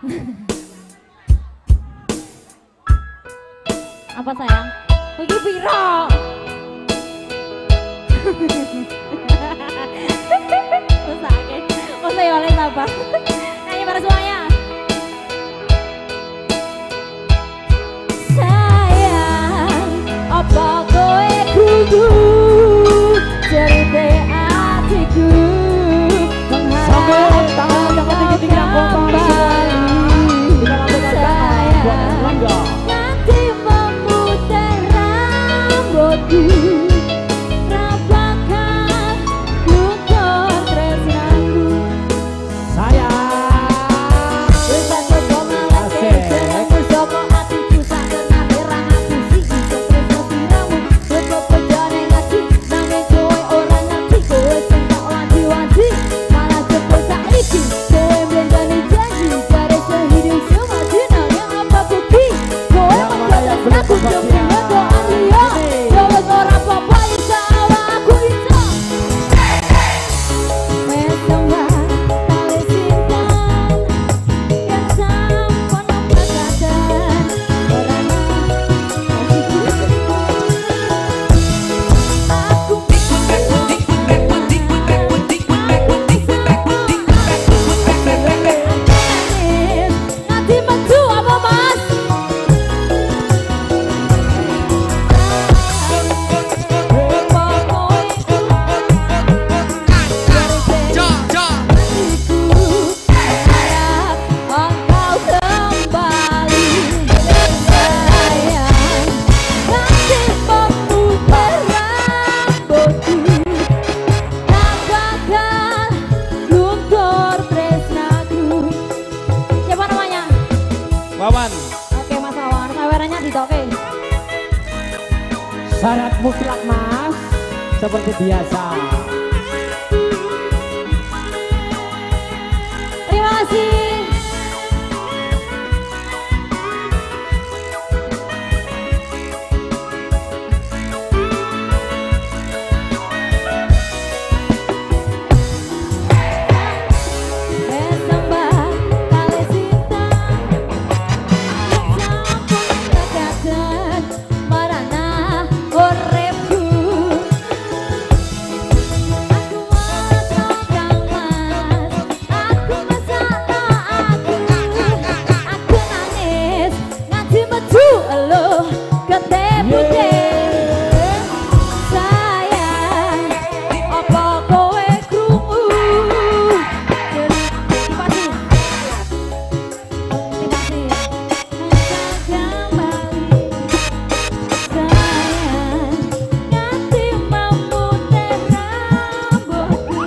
Apa sayang? Iki piro? Usake. Usah ya oleh sabar. Nyanyi bareng semuanya. Sayang, apa kowe kudu cerita hatiku sampai tangan jangan tinggi-tinggi yang kompak nanti memutar rambutku rapakan luntur tresnaku sayang bisa coba malas kesenangku soko hatiku sak kenapa rangaku sih iso tresno siramu coba pejane ngaji nanging kowe ora ngerti kowe sing tak wanti-wanti malah coba saiki kowe mlendani janji jare sehidup semati nanya apa bukti kowe menjadi aku jemput doa dia jawab ora apa-apa insya Allah aku bisa mesembah tali cinta yang sampun mengatakan orana aku nanti metu apa mas Wawan Oke Mas Wawan, sawerannya ditoke. syarat mutlak mas seperti biasa. Terima kasih. Mesembah tali cinta yang sampun mengatakan marana uripku. Aku merasakan mas, aku mesakno aku nangis nganti metu elo ketepute. Sayang, apa kowe krungu? Dipati, kembali. Sayang, nganti memutar rambutku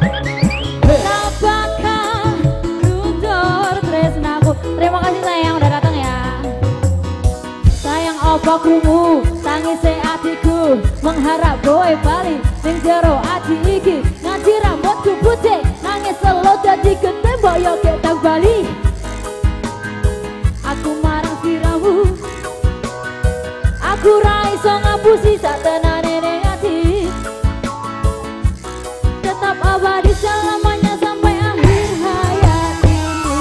rapakkan luntur tresnaku. Terima kasih sayang udah datang ya. Sayang apa krungu tangise atiku mengharap kowe bali ning jero ati iki nganti rambutku putih nangis selo dadi ketembok yo ketak bali. Aku marang siramu aku ra iso ngapusi satenane ning ati tetap abadi selamanya sampai akhir hayat ini.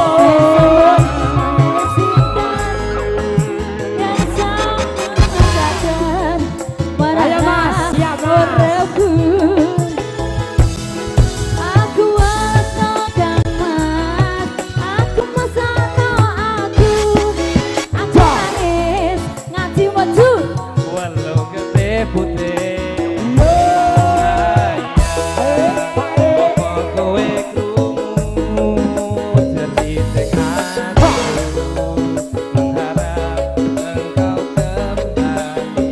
Yang sampun mengatakan Ayo, Mas, siap, Mas. uripku. Aku rasakan mas, aku mesakno aku nangis nganti metu. Walau ketepute kowe krungu cerita hatiku mengharap engkau kembali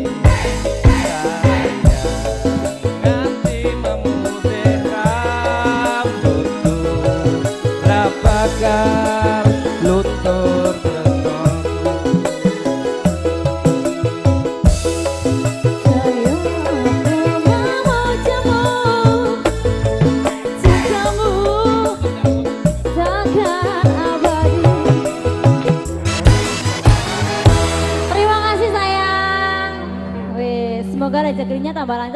nganti memutih rambutku rapakar luntur Semoga rezekinya tambah lancar.